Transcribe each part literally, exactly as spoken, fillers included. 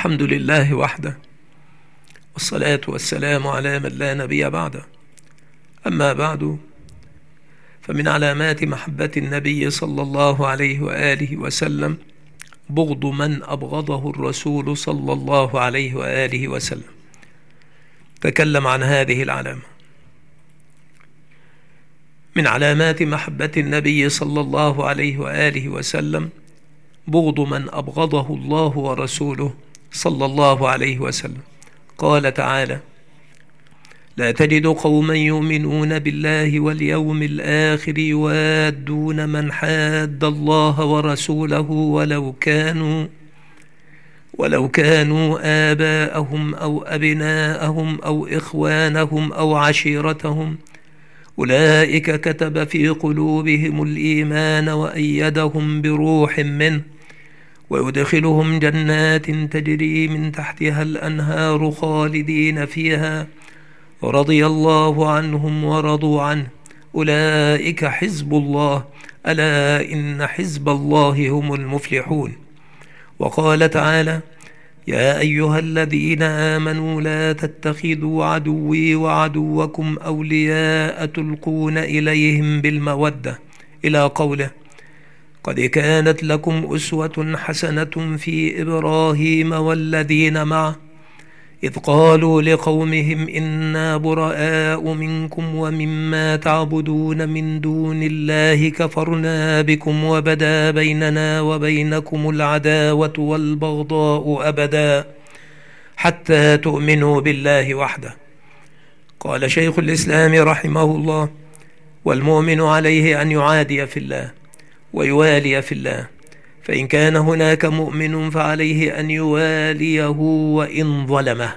الحمد لله وحده، والصلاة والسلام على من لا نبي بعده. أما بعد، فمن علامات محبة النبي صلى الله عليه وآله وسلم بغض من أبغضه الرسول صلى الله عليه وآله وسلم. تكلم عن هذه العلامة. من علامات محبة النبي صلى الله عليه وآله وسلم بغض من أبغضه الله ورسوله صلى الله عليه وسلم. قال تعالى: لا تجد قوما يؤمنون بالله واليوم الآخر يوادون من حاد الله ورسوله ولو كانوا ولو كانوا آباءهم أو أبناءهم أو إخوانهم أو عشيرتهم أولئك كتب في قلوبهم الإيمان وأيدهم بروح منه ويدخلهم جنات تجري من تحتها الأنهار خالدين فيها رضي الله عنهم ورضوا عنه أولئك حزب الله ألا إن حزب الله هم المفلحون. وقال تعالى: يا أيها الذين آمنوا لا تتخذوا عدوي وعدوكم أولياء تلقون إليهم بالمودة، إلى قوله: قد كانت لكم أسوة حسنة في إبراهيم والذين معه إذ قالوا لقومهم إنا براء منكم ومما تعبدون من دون الله كفرنا بكم وبدا بيننا وبينكم العداوة والبغضاء أبدا حتى تؤمنوا بالله وحده. قال شيخ الإسلام رحمه الله: والمؤمن عليه أن يعادي في الله ويوالي في الله، فإن كان هناك مؤمن فعليه أن يواليه وإن ظلمه،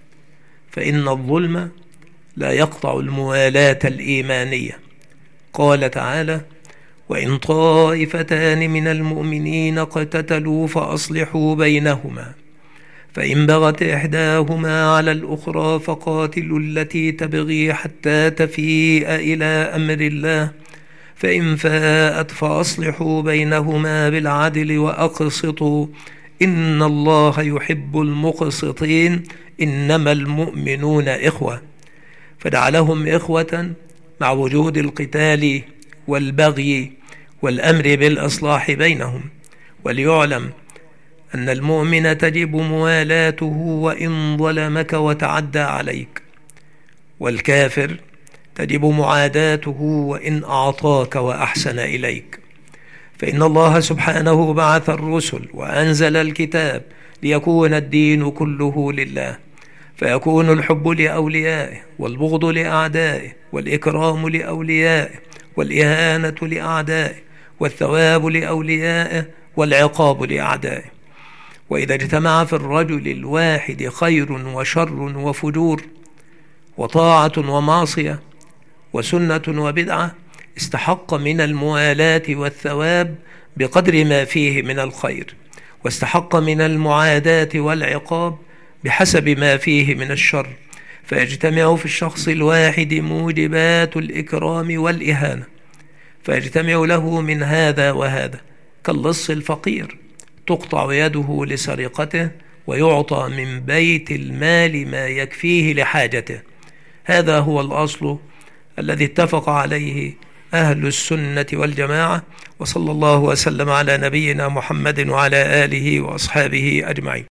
فإن الظلم لا يقطع الموالاة الإيمانية. قال تعالى: وإن طائفتان من المؤمنين اقتتلوا فأصلحوا بينهما، فإن بغت إحداهما على الأخرى فقاتلوا التي تبغي حتى تفيء إلى أمر الله، فإن فاءت فأصلحوا بينهما بالعدل وأقسطوا إن الله يحب المقسطين إنما المؤمنون إخوة، فجعلهم إخوة مع وجود القتال والبغي والأمر بالإصلاح بينهم. وليعلم أن المؤمن تجب موالاته وإن ظلمك وتعدى عليك، والكافر تجب معاداته وإن أعطاك وأحسن إليك، فإن الله سبحانه بعث الرسل وأنزل الكتاب ليكون الدين كله لله، فيكون الحب لأوليائه والبغض لأعدائه والإكرام لأوليائه والإهانة لأعدائه والثواب لأوليائه والعقاب لأعدائه. وإذا اجتمع في الرجل الواحد خير وشر وفجور وطاعة ومعصية وسنة وبدعة استحق من الموالاة والثواب بقدر ما فيه من الخير، واستحق من المعاداة والعقاب بحسب ما فيه من الشر، فيجتمع في الشخص الواحد موجبات الإكرام والإهانة، فيجتمع له من هذا وهذا، كاللص الفقير تقطع يده لسرقته ويعطى من بيت المال ما يكفيه لحاجته. هذا هو الأصل الذي اتفق عليه أهل السنة والجماعة، وصلى الله وسلم على نبينا محمد وعلى آله وأصحابه أجمعين.